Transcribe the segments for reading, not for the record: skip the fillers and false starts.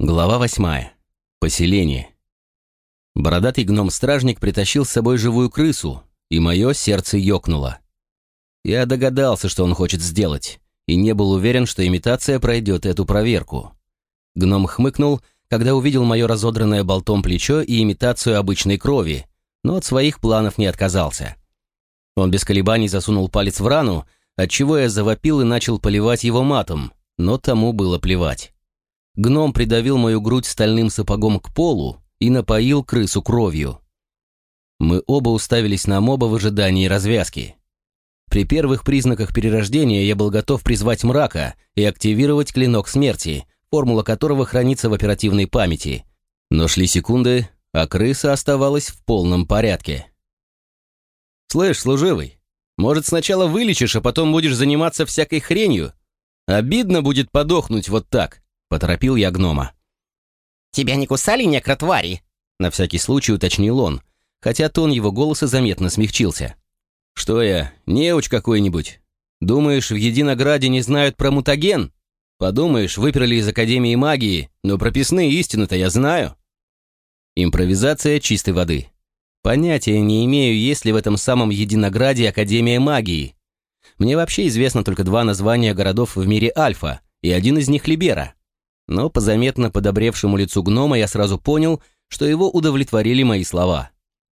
Глава 8. Поселение. Бородатый гном-стражник притащил с собой живую крысу, и мое сердце ёкнуло. Я догадался, что он хочет сделать, и не был уверен, что имитация пройдет эту проверку. Гном хмыкнул, когда увидел мое разодранное болтом плечо и имитацию обычной крови, но от своих планов не отказался. Он без колебаний засунул палец в рану, отчего я завопил и начал поливать его матом, но тому было плевать. Гном придавил мою грудь стальным сапогом к полу и напоил крысу кровью. Мы оба уставились на моба в ожидании развязки. При первых признаках перерождения я был готов призвать мрака и активировать клинок смерти, формула которого хранится в оперативной памяти. Но шли секунды, а крыса оставалась в полном порядке. «Слышь, служивый, может, сначала вылечишь, а потом будешь заниматься всякой хренью? Обидно будет подохнуть вот так», — поторопил я гнома. «Тебя не кусали некротвари?» — на всякий случай уточнил он, хотя тон его голоса заметно смягчился. «Что я, неуч какой-нибудь? Думаешь, в Единограде не знают про мутаген? Подумаешь, выперли из Академии магии, но прописные истины-то я знаю». Импровизация чистой воды. Понятия не имею, есть ли в этом самом Единограде Академия магии. Мне вообще известно только 2 названия городов в мире Альфа, и один из них Либера. Но по заметно подобревшему лицу гнома я сразу понял, что его удовлетворили мои слова.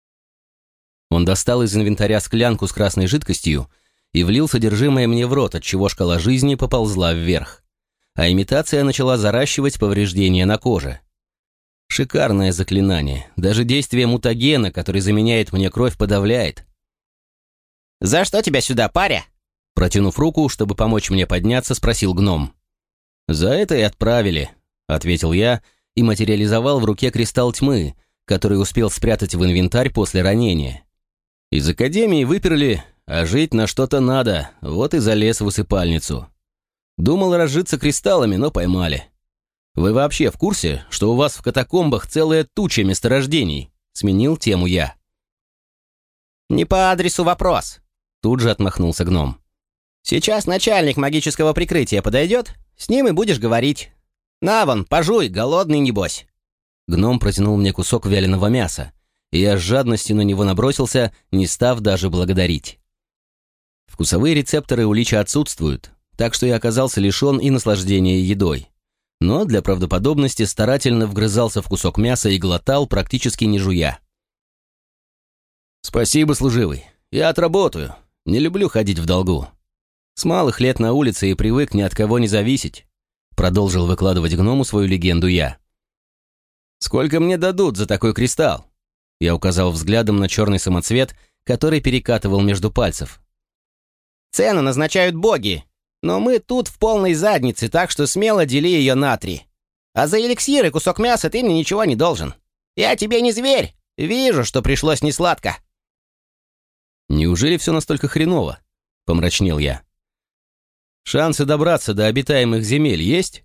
Он достал из инвентаря склянку с красной жидкостью и влил содержимое мне в рот, отчего шкала жизни поползла вверх. А имитация начала заращивать повреждения на коже. Шикарное заклинание. Даже действие мутагена, который заменяет мне кровь, подавляет. «За что тебя сюда, паря?» Протянув руку, чтобы помочь мне подняться, спросил гном. «За это и отправили», — ответил я и материализовал в руке кристалл тьмы, который успел спрятать в инвентарь после ранения. Из Академии выперли, а жить на что-то надо, вот и залез в усыпальницу. Думал разжиться кристаллами, но поймали. Вы вообще в курсе, что у вас в катакомбах целая туча месторождений?» Сменил тему я. «Не по адресу вопрос», — тут же отмахнулся гном. «Сейчас начальник магического прикрытия подойдет, с ним и будешь говорить. На вон, пожуй, голодный небось». Гном протянул мне кусок вяленого мяса, и я с жадностью на него набросился, не став даже благодарить. Вкусовые рецепторы у лича отсутствуют, так что я оказался лишен и наслаждения едой. Но для правдоподобности старательно вгрызался в кусок мяса и глотал, практически не жуя. «Спасибо, служивый. Я отработаю. Не люблю ходить в долгу. С малых лет на улице и привык ни от кого не зависеть», продолжил выкладывать гному свою легенду я. «Сколько мне дадут за такой кристалл?» Я указал взглядом на черный самоцвет, который перекатывал между пальцев. «Цену назначают боги, но мы тут в полной заднице, так что смело дели ее на 3. А за эликсир и кусок мяса ты мне ничего не должен. Я тебе не зверь, вижу, что пришлось несладко». «Неужели все настолько хреново?» — помрачнел я. «Шансы добраться до обитаемых земель есть?»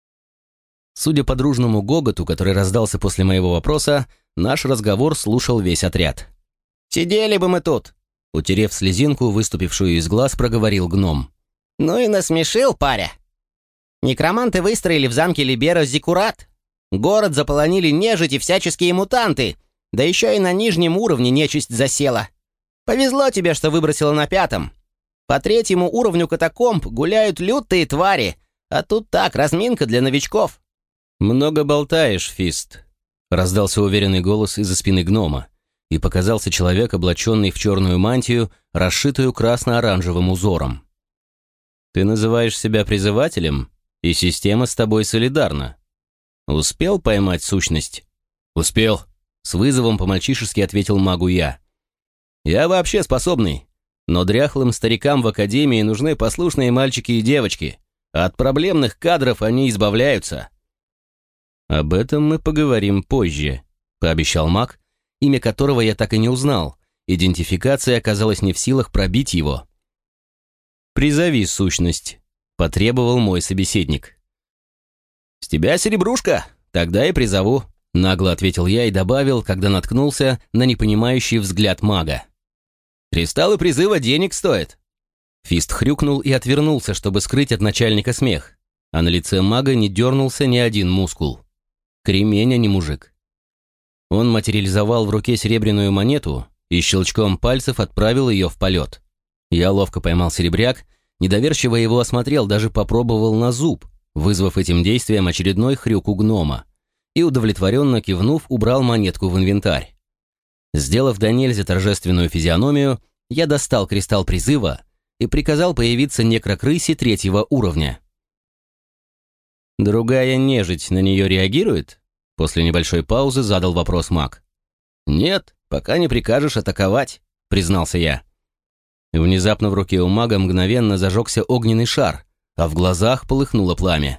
Судя по дружному гоготу, который раздался после моего вопроса, наш разговор слушал весь отряд. «Сидели бы мы тут!» Утерев слезинку, выступившую из глаз, проговорил гном. «Ну и насмешил, паря. Некроманты выстроили в замке Либера зиккурат. Город заполонили нежить и всяческие мутанты, да еще и на нижнем уровне нечисть засела. Повезло тебе, что выбросило на 5-м. По 3-му уровню катакомб гуляют лютые твари, а тут так, разминка для новичков». «Много болтаешь, Фист», — раздался уверенный голос из-за спины гнома, и показался человек, облаченный в черную мантию, расшитую красно-оранжевым узором. «Ты называешь себя призывателем, и система с тобой солидарна. Успел поймать сущность?» «Успел», — с вызовом по-мальчишески ответил магу я. «Я вообще способный, но дряхлым старикам в Академии нужны послушные мальчики и девочки, а от проблемных кадров они избавляются». «Об этом мы поговорим позже», — пообещал маг, имя которого я так и не узнал. Идентификация оказалась не в силах пробить его. «Призови сущность», — потребовал мой собеседник. «С тебя серебрушка, тогда и призову», — нагло ответил я и добавил, когда наткнулся на непонимающий взгляд мага. «Кристаллы призыва денег стоят». Фист хрюкнул и отвернулся, чтобы скрыть от начальника смех, а на лице мага не дернулся ни один мускул. Кремень, а не мужик. Он материализовал в руке серебряную монету и щелчком пальцев отправил ее в полет. Я ловко поймал серебряк, недоверчиво его осмотрел, даже попробовал на зуб, вызвав этим действием очередной хрюк у гнома, и, удовлетворенно кивнув, убрал монетку в инвентарь. Сделав до нельзя торжественную физиономию, я достал кристалл призыва и приказал появиться некрокрысе 3-го уровня. «Другая нежить на нее реагирует?» После небольшой паузы задал вопрос маг. «Нет, пока не прикажешь атаковать», — признался я. Внезапно в руке у мага мгновенно зажегся огненный шар, а в глазах полыхнуло пламя.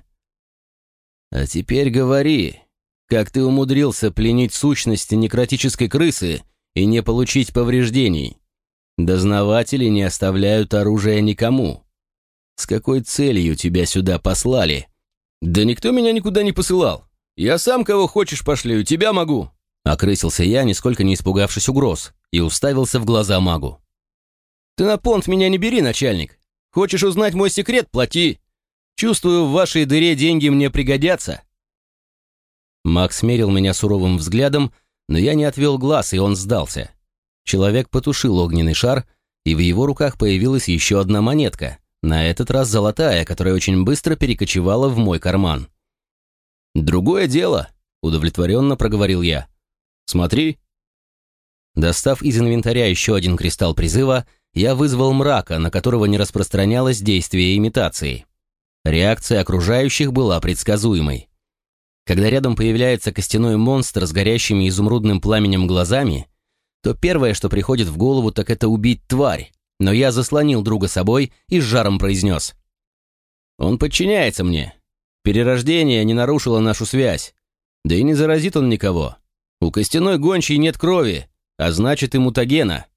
«А теперь говори, как ты умудрился пленить сущности некротической крысы и не получить повреждений? Дознаватели не оставляют оружия никому. С какой целью тебя сюда послали?» «Да никто меня никуда не посылал. Я сам кого хочешь пошлю, тебя могу», — окрысился я, нисколько не испугавшись угроз, и уставился в глаза магу. «Ты на понт меня не бери, начальник. Хочешь узнать мой секрет — плати. Чувствую, в вашей дыре деньги мне пригодятся». Маг смерил меня суровым взглядом, но я не отвел глаз, и он сдался. Человек потушил огненный шар, и в его руках появилась еще одна монетка, на этот раз золотая, которая очень быстро перекочевала в мой карман. «Другое дело», — удовлетворенно проговорил я. «Смотри». Достав из инвентаря еще один кристалл призыва, я вызвал мрака, на которого не распространялось действие имитации. Реакция окружающих была предсказуемой. Когда рядом появляется костяной монстр с горящими изумрудным пламенем глазами, то первое, что приходит в голову, так это убить тварь, но я заслонил друга собой и с жаром произнес: «Он подчиняется мне. Перерождение не нарушило нашу связь. Да и не заразит он никого. У костяной гончей нет крови, а значит и мутагена».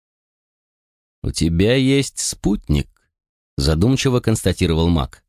«У тебя есть спутник», — задумчиво констатировал маг.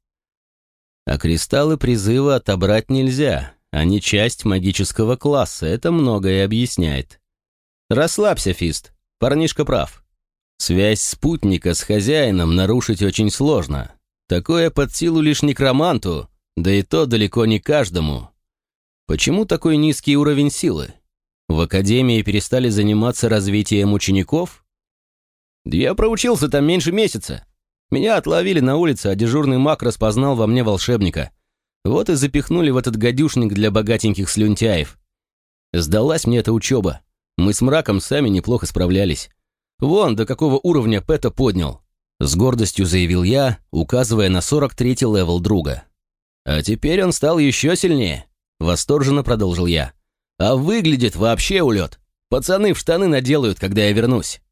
«А кристаллы призыва отобрать нельзя, они часть магического класса, это многое объясняет. Расслабься, Фист, парнишка прав. Связь спутника с хозяином нарушить очень сложно. Такое под силу лишь некроманту, да и то далеко не каждому. Почему такой низкий уровень силы? В академии перестали заниматься развитием учеников? Да я проучился там меньше месяца. Меня отловили на улице, а дежурный маг распознал во мне волшебника. Вот и запихнули в этот гадюшник для богатеньких слюнтяев. Сдалась мне эта учеба. Мы с мраком сами неплохо справлялись. Вон, до какого уровня Пэта поднял. С гордостью заявил я, указывая на 43-й левел друга. А теперь он стал еще сильнее. Восторженно продолжил я. А выглядит вообще улет. Пацаны в штаны наделают, когда я вернусь.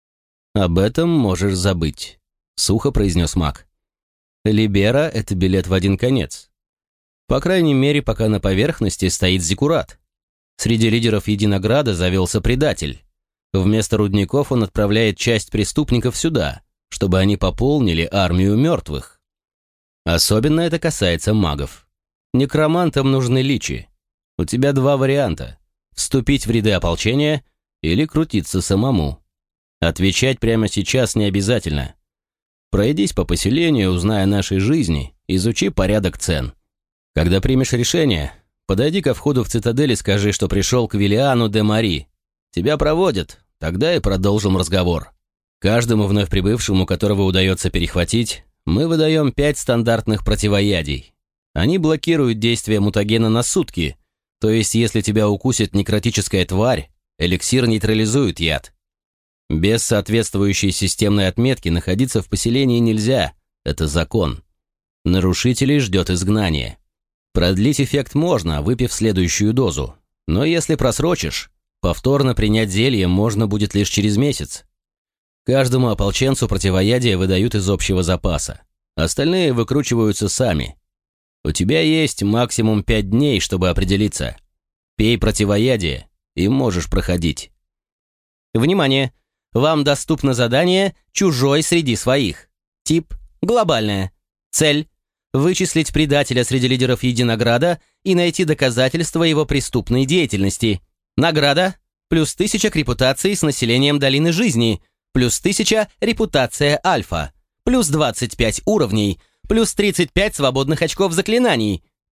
Об этом можешь забыть, сухо произнес маг. Либера — это билет в один конец. По крайней мере, пока на поверхности стоит Зиккурат. Среди лидеров Единограда завелся предатель. Вместо рудников он отправляет часть преступников сюда, чтобы они пополнили армию мертвых. Особенно это касается магов. Некромантам нужны личи. У тебя 2 варианта: вступить в ряды ополчения или крутиться самому. Отвечать прямо сейчас не обязательно. Пройдись по поселению, узнай о нашей жизни, изучи порядок цен. Когда примешь решение, подойди ко входу в цитадель и скажи, что пришел к Виллиану де Мари. Тебя проводят, тогда и продолжим разговор. Каждому вновь прибывшему, которого удается перехватить, мы выдаем 5 стандартных противоядий. Они блокируют действие мутагена на сутки, то есть если тебя укусит некротическая тварь, эликсир нейтрализует яд. Без соответствующей системной отметки находиться в поселении нельзя, это закон. Нарушителей ждет изгнание. Продлить эффект можно, выпив следующую дозу, но если просрочишь, повторно принять зелье можно будет лишь через месяц. Каждому ополченцу противоядие выдают из общего запаса. Остальные выкручиваются сами. У тебя есть максимум 5 дней, чтобы определиться. Пей противоядие, и можешь проходить. Внимание! Вам доступно задание «Чужой среди своих». Тип – глобальное. Цель – вычислить предателя среди лидеров Единограда и найти доказательства его преступной деятельности. Награда – плюс 1000 к репутации с населением Долины Жизни, плюс 1000 репутация Альфа, плюс 25 уровней, плюс 35 свободных очков заклинаний,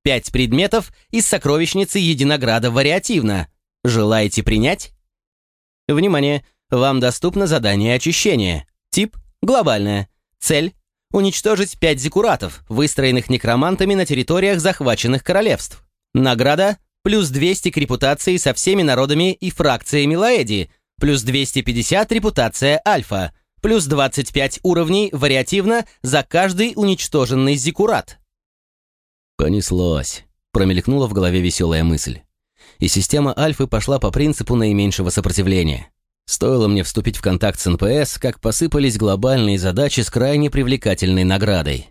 5 предметов из сокровищницы Единограда вариативно. Желаете принять? Внимание! Вам доступно задание очищения. Тип – глобальное. Цель – уничтожить 5 зиккуратов, выстроенных некромантами на территориях захваченных королевств. Награда – плюс 200 к репутации со всеми народами и фракциями Лаэди, плюс 250 репутация Альфа, плюс 25 уровней вариативно за каждый уничтоженный зиккурат. Понеслось. Промелькнула в голове веселая мысль. И система Альфы пошла по принципу наименьшего сопротивления. Стоило мне вступить в контакт с НПС, как посыпались глобальные задачи с крайне привлекательной наградой.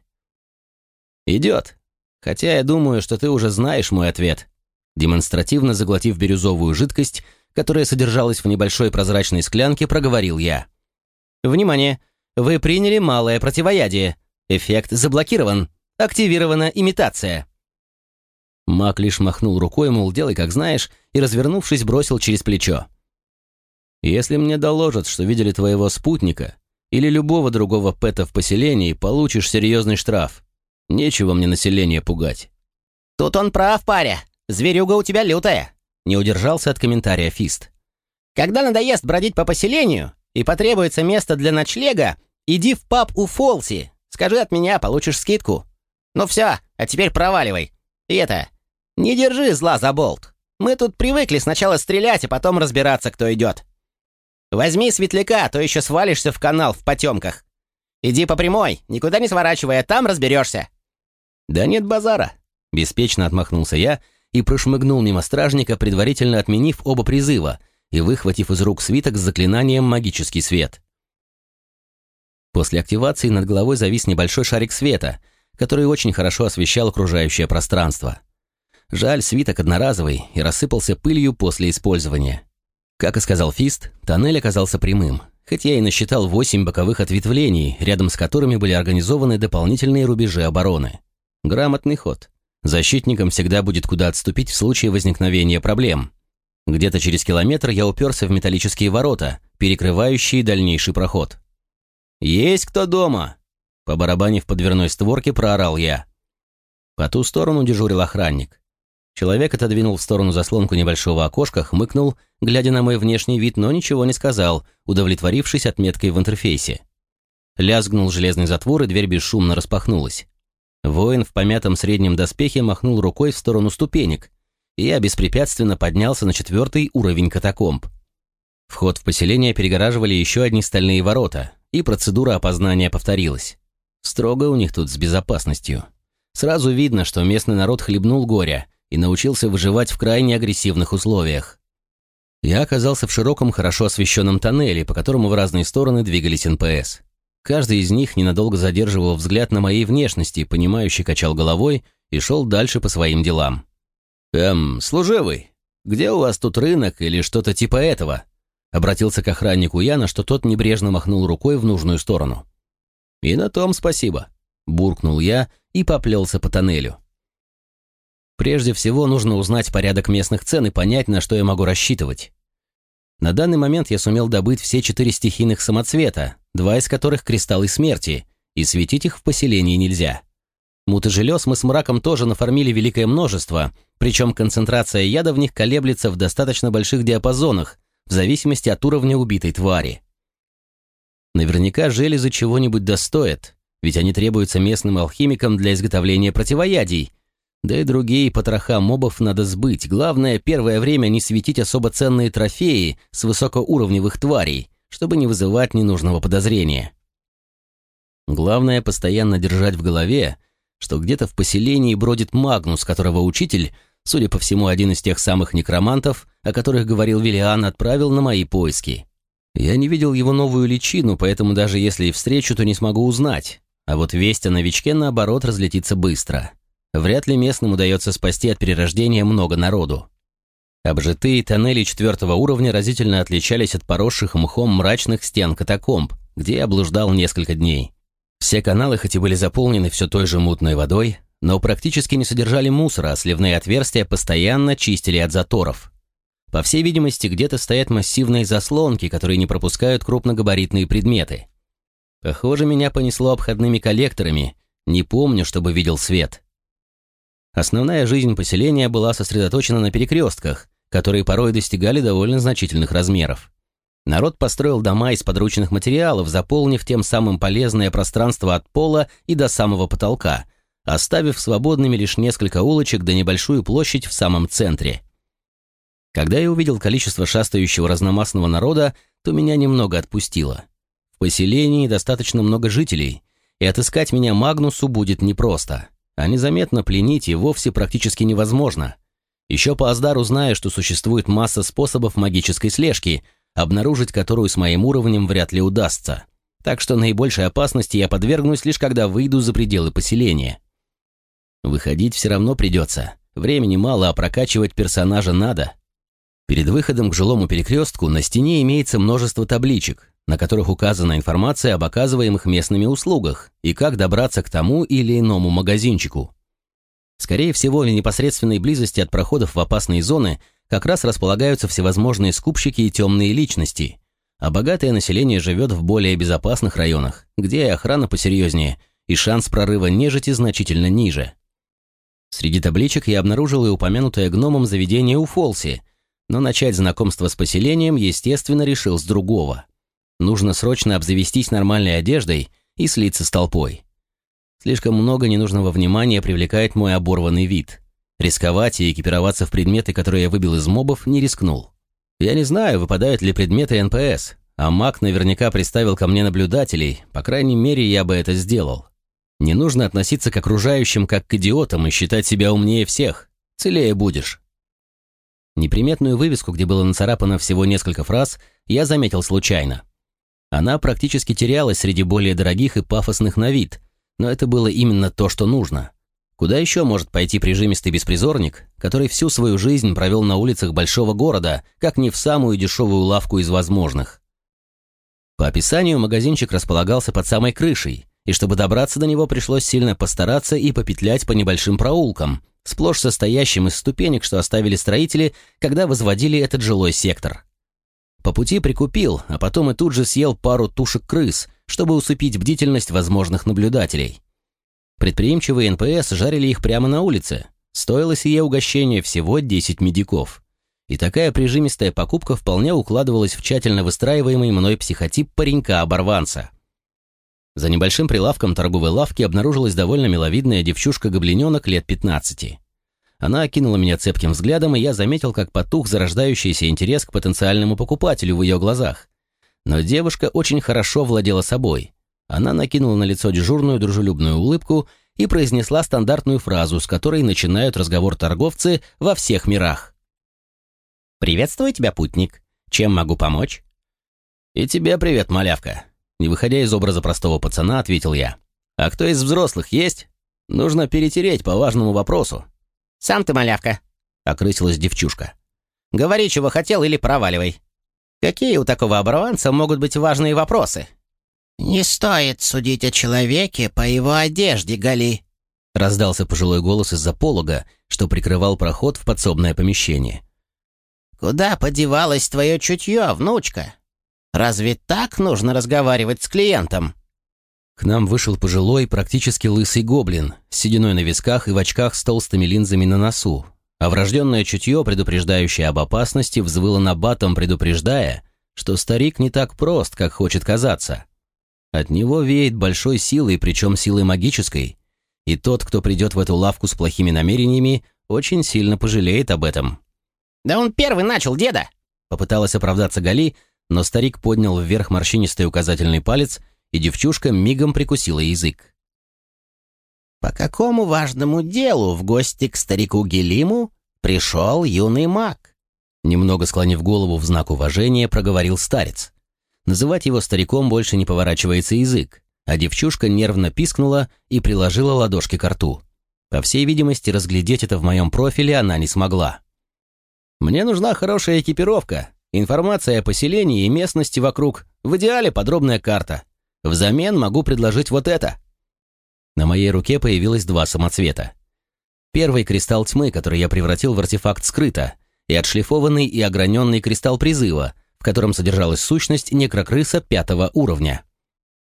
«Идет. Хотя я думаю, что ты уже знаешь мой ответ». Демонстративно заглотив бирюзовую жидкость, которая содержалась в небольшой прозрачной склянке, проговорил я. Внимание! Вы приняли малое противоядие. Эффект заблокирован. Активирована имитация. Маг лишь махнул рукой, мол, делай как знаешь, и, развернувшись, бросил через плечо. «Если мне доложат, что видели твоего спутника или любого другого пэта в поселении, получишь серьезный штраф. Нечего мне население пугать». «Тут он прав, паря. Зверюга у тебя лютая», — не удержался от комментария Фист. «Когда надоест бродить по поселению и потребуется место для ночлега, иди в паб у Фолси. Скажи от меня, получишь скидку. Ну все, а теперь проваливай. И это, не держи зла за болт. Мы тут привыкли сначала стрелять, а потом разбираться, кто идет. Возьми светляка, а то еще свалишься в канал в потемках. Иди по прямой, никуда не сворачивая, там разберешься». «Да нет базара», — беспечно отмахнулся я и прошмыгнул мимо стражника, предварительно отменив оба призыва и выхватив из рук свиток с заклинанием «Магический свет». После активации над головой завис небольшой шарик света, который очень хорошо освещал окружающее пространство. Жаль, свиток одноразовый и рассыпался пылью после использования. Как и сказал Фист, тоннель оказался прямым, хоть я и насчитал 8 боковых ответвлений, рядом с которыми были организованы дополнительные рубежи обороны. Грамотный ход. Защитникам всегда будет куда отступить в случае возникновения проблем. Где-то через километр я уперся в металлические ворота, перекрывающие дальнейший проход. «Есть кто дома?» Побарабанив по дверной створке, проорал я. По ту сторону дежурил охранник. Человек отодвинул в сторону заслонку небольшого окошка, хмыкнул, глядя на мой внешний вид, но ничего не сказал, удовлетворившись отметкой в интерфейсе. Лязгнул железный затвор, и дверь бесшумно распахнулась. Воин в помятом среднем доспехе махнул рукой в сторону ступенек, и я беспрепятственно поднялся на 4-й уровень катакомб. Вход в поселение перегораживали еще одни стальные ворота, и процедура опознания повторилась. Строго у них тут с безопасностью. Сразу видно, что местный народ хлебнул горя и научился выживать в крайне агрессивных условиях. Я оказался в широком, хорошо освещенном тоннеле, по которому в разные стороны двигались НПС. Каждый из них ненадолго задерживал взгляд на моей внешности, понимающе качал головой и шел дальше по своим делам. «Служивый, где у вас тут рынок или что-то типа этого?» Обратился к охраннику я, на что тот небрежно махнул рукой в нужную сторону. «И на том спасибо», — буркнул я и поплелся по тоннелю. Прежде всего нужно узнать порядок местных цен и понять, на что я могу рассчитывать. На данный момент я сумел добыть все 4 стихийных самоцвета, 2 из которых кристаллы смерти, и светить их в поселении нельзя. Мут и желез мы с мраком тоже нафармили великое множество, причем концентрация яда в них колеблется в достаточно больших диапазонах, в зависимости от уровня убитой твари. Наверняка железы чего-нибудь достоят, ведь они требуются местным алхимикам для изготовления противоядий, да и другие потроха мобов надо сбыть. Главное, первое время не светить особо ценные трофеи с высокоуровневых тварей, чтобы не вызывать ненужного подозрения. Главное, постоянно держать в голове, что где-то в поселении бродит Магнус, которого учитель, судя по всему, один из тех самых некромантов, о которых говорил Виллиан, отправил на мои поиски. Я не видел его новую личину, поэтому даже если и встречу, то не смогу узнать. А вот весть о новичке, наоборот, разлетится быстро. Вряд ли местным удается спасти от перерождения много народу. Обжитые тоннели 4-го уровня разительно отличались от поросших мхом мрачных стен катакомб, где я блуждал несколько дней. Все каналы хоть и были заполнены все той же мутной водой, но практически не содержали мусора, а сливные отверстия постоянно чистили от заторов. По всей видимости, где-то стоят массивные заслонки, которые не пропускают крупногабаритные предметы. Похоже, меня понесло обходными коллекторами, не помню, чтобы видел свет. Основная жизнь поселения была сосредоточена на перекрестках, которые порой достигали довольно значительных размеров. Народ построил дома из подручных материалов, заполнив тем самым полезное пространство от пола и до самого потолка, оставив свободными лишь несколько улочек да небольшую площадь в самом центре. Когда я увидел количество шастающего разномастного народа, то меня немного отпустило. В поселении достаточно много жителей, и отыскать меня Магнусу будет непросто, а незаметно пленить и вовсе практически невозможно. Еще по Аздару знаю, что существует масса способов магической слежки, обнаружить которую с моим уровнем вряд ли удастся. Так что наибольшей опасности я подвергнусь лишь когда выйду за пределы поселения. Выходить все равно придется. Времени мало, а прокачивать персонажа надо. Перед выходом к жилому перекрестку на стене имеется множество табличек, на которых указана информация об оказываемых местными услугах и как добраться к тому или иному магазинчику. Скорее всего, в непосредственной близости от проходов в опасные зоны как раз располагаются всевозможные скупщики и темные личности, а богатое население живет в более безопасных районах, где и охрана посерьезнее, и шанс прорыва нежити значительно ниже. Среди табличек я обнаружил и упомянутое гномом заведение у Фолси, но начать знакомство с поселением, естественно, решил с другого. Нужно срочно обзавестись нормальной одеждой и слиться с толпой. Слишком много ненужного внимания привлекает мой оборванный вид. Рисковать и экипироваться в предметы, которые я выбил из мобов, не рискнул. Я не знаю, выпадают ли предметы НПС, а маг наверняка приставил ко мне наблюдателей, по крайней мере, я бы это сделал. Не нужно относиться к окружающим как к идиотам и считать себя умнее всех. Целее будешь. Неприметную вывеску, где было нацарапано всего несколько фраз, я заметил случайно. Она практически терялась среди более дорогих и пафосных на вид, но это было именно то, что нужно. Куда еще может пойти прижимистый беспризорник, который всю свою жизнь провел на улицах большого города, как не в самую дешевую лавку из возможных? По описанию магазинчик располагался под самой крышей, и чтобы добраться до него, пришлось сильно постараться и попетлять по небольшим проулкам, сплошь состоящим из ступенек, что оставили строители, когда возводили этот жилой сектор. По пути прикупил, а потом и тут же съел пару тушек крыс, чтобы усыпить бдительность возможных наблюдателей. Предприимчивые НПС жарили их прямо на улице. Стоило сие угощение всего 10 медиков. И такая прижимистая покупка вполне укладывалась в тщательно выстраиваемый мной психотип паренька-оборванца. За небольшим прилавком торговой лавки обнаружилась довольно миловидная девчушка-гоблиненок лет 15. Она окинула меня цепким взглядом, и я заметил, как потух зарождающийся интерес к потенциальному покупателю в ее глазах. Но девушка очень хорошо владела собой. Она накинула на лицо дежурную дружелюбную улыбку и произнесла стандартную фразу, с которой начинают разговор торговцы во всех мирах. «Приветствую тебя, путник. Чем могу помочь?» «И тебе привет, малявка». Не выходя из образа простого пацана, ответил я. «А кто из взрослых есть? Нужно перетереть по важному вопросу». «Сам ты малявка», — окрысилась девчушка. «Говори, чего хотел, или проваливай. Какие у такого оборванца могут быть важные вопросы?» «Не стоит судить о человеке по его одежде, Гали», — раздался пожилой голос из-за полога, что прикрывал проход в подсобное помещение. «Куда подевалось твое чутье, внучка? Разве так нужно разговаривать с клиентом?» К нам вышел пожилой, практически лысый гоблин, с сединой на висках и в очках с толстыми линзами на носу, а врожденное чутье, предупреждающее об опасности, взвыло набатом, предупреждая, что старик не так прост, как хочет казаться. От него веет большой силой, причем силой магической, и тот, кто придет в эту лавку с плохими намерениями, очень сильно пожалеет об этом. «Да он первый начал, деда!» Попыталась оправдаться Гали, но старик поднял вверх морщинистый указательный палец, и девчушка мигом прикусила язык. «По какому важному делу в гости к старику Гелиму пришел юный маг?» Немного склонив голову в знак уважения, проговорил старец. Называть его стариком больше не поворачивается язык, а девчушка нервно пискнула и приложила ладошки к рту. По всей видимости, разглядеть это в моем профиле она не смогла. «Мне нужна хорошая экипировка, информация о поселении и местности вокруг, в идеале подробная карта. Взамен могу предложить вот это». На моей руке появилось 2 самоцвета. Первый — кристалл тьмы, который я превратил в артефакт скрыто, и отшлифованный и ограненный кристалл призыва, в котором содержалась сущность некрокрыса 5-го уровня.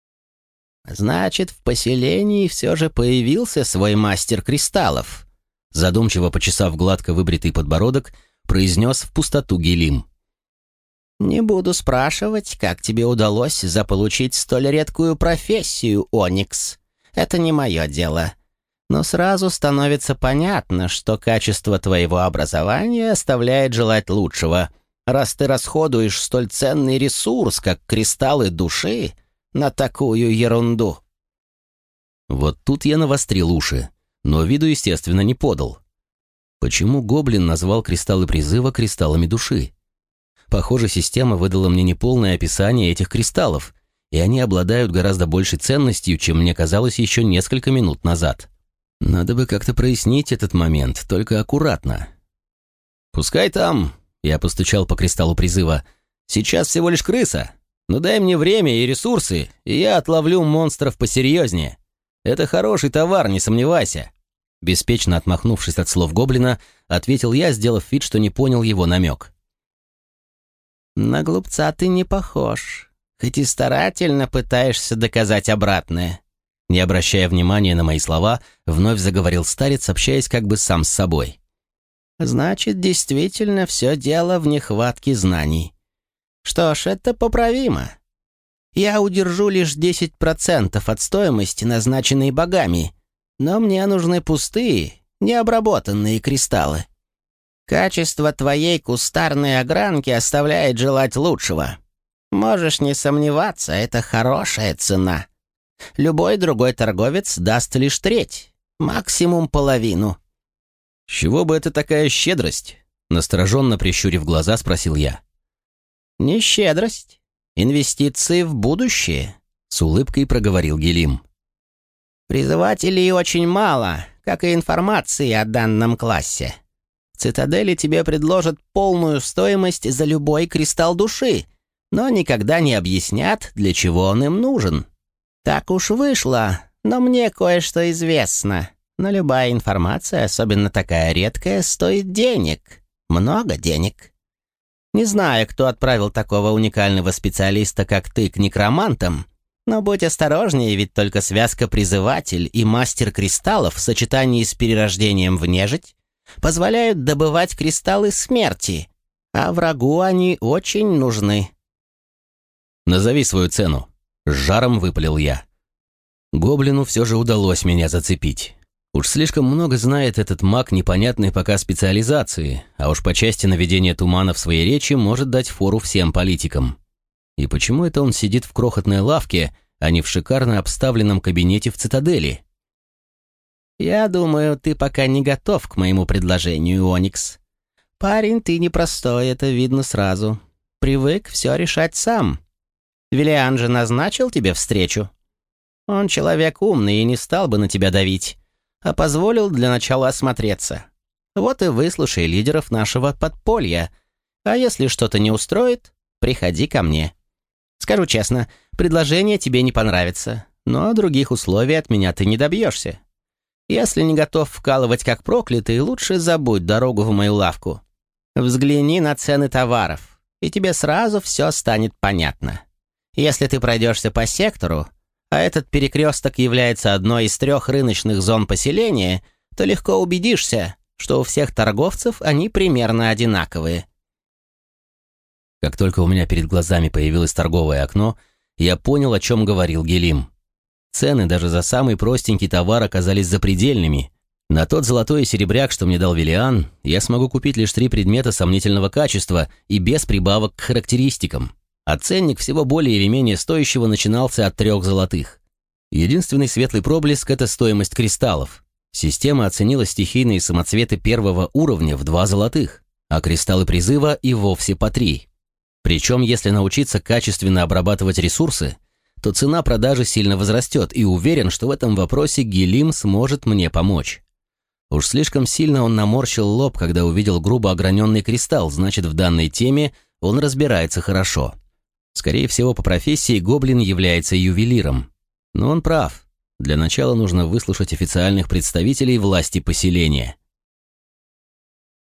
«Значит, в поселении все же появился свой мастер кристаллов. Задумчиво почесав гладко выбритый подбородок, произнес в пустоту Гелим. «Не буду спрашивать, как тебе удалось заполучить столь редкую профессию, Оникс. Это не мое дело. Но сразу становится понятно, что качество твоего образования оставляет желать лучшего, раз ты расходуешь столь ценный ресурс, как кристаллы души, на такую ерунду». Вот тут я навострил уши, но виду, естественно, не подал. Почему гоблин назвал кристаллы призыва кристаллами души? Похоже, система выдала мне неполное описание этих кристаллов, и они обладают гораздо большей ценностью, чем мне казалось еще несколько минут назад. Надо бы как-то прояснить этот момент, только аккуратно. «Пускай там», — я постучал по кристаллу призыва, — «сейчас всего лишь крыса, но дай мне время и ресурсы, и я отловлю монстров посерьезнее. Это хороший товар, не сомневайся». Беспечно отмахнувшись от слов гоблина, ответил я, сделав вид, что не понял его намек. «На глупца ты не похож, хоть и старательно пытаешься доказать обратное». Не обращая внимания на мои слова, вновь заговорил старец, общаясь как бы сам с собой. «Значит, действительно все дело в нехватке знаний. Что ж, это поправимо. Я удержу лишь 10% от стоимости, назначенной богами, но мне нужны пустые, необработанные кристаллы. Качество твоей кустарной огранки оставляет желать лучшего. Можешь не сомневаться, это хорошая цена. Любой другой торговец даст лишь треть, максимум половину». «С чего бы это такая щедрость?» Настороженно прищурив глаза, спросил я. «Не щедрость. Инвестиции в будущее», — с улыбкой проговорил Гелим. «Призывателей очень мало, как и информации о данном классе. В цитадели тебе предложат полную стоимость за любой кристалл души, но никогда не объяснят, для чего он им нужен. Так уж вышло, но мне кое-что известно. Но любая информация, особенно такая редкая, стоит денег. Много денег. Не знаю, кто отправил такого уникального специалиста, как ты, к некромантам, но будь осторожнее, ведь только связка призыватель и мастер кристаллов в сочетании с перерождением в нежить позволяют добывать кристаллы смерти, а врагу они очень нужны». «Назови свою цену», — с жаром выпалил я. Гоблину все же удалось меня зацепить. Уж слишком много знает этот маг непонятной пока специализации, а уж по части наведения тумана в своей речи может дать фору всем политикам. И почему это он сидит в крохотной лавке, а не в шикарно обставленном кабинете в цитадели? «Я думаю, ты пока не готов к моему предложению, Оникс. Парень ты непростой, это видно сразу. Привык все решать сам. Велиан же назначил тебе встречу. Он человек умный и не стал бы на тебя давить, а позволил для начала осмотреться. Вот и выслушай лидеров нашего подполья. А если что-то не устроит, приходи ко мне. Скажу честно, предложение тебе не понравится, но других условий от меня ты не добьешься. Если не готов вкалывать как проклятый, лучше забудь дорогу в мою лавку. Взгляни на цены товаров, и тебе сразу все станет понятно. Если ты пройдешься по сектору, а этот перекресток является одной из 3 рыночных зон поселения, то легко убедишься, что у всех торговцев они примерно одинаковые». Как только у меня перед глазами появилось торговое окно, я понял, о чем говорил Гелим. Цены даже за самый простенький товар оказались запредельными. На тот золотой и серебряк, что мне дал Велиан, я смогу купить лишь 3 предмета сомнительного качества и без прибавок к характеристикам. А ценник всего более или менее стоящего начинался от 3 золотых. Единственный светлый проблеск – это стоимость кристаллов. Система оценила стихийные самоцветы 1 уровня в 2 золотых, а кристаллы призыва и вовсе по 3. Причем, если научиться качественно обрабатывать ресурсы, то цена продажи сильно возрастет, и уверен, что в этом вопросе Гелим сможет мне помочь. Уж слишком сильно он наморщил лоб, когда увидел грубо ограненный кристалл, значит, в данной теме он разбирается хорошо. Скорее всего, по профессии гоблин является ювелиром. Но он прав. Для начала нужно выслушать официальных представителей власти поселения.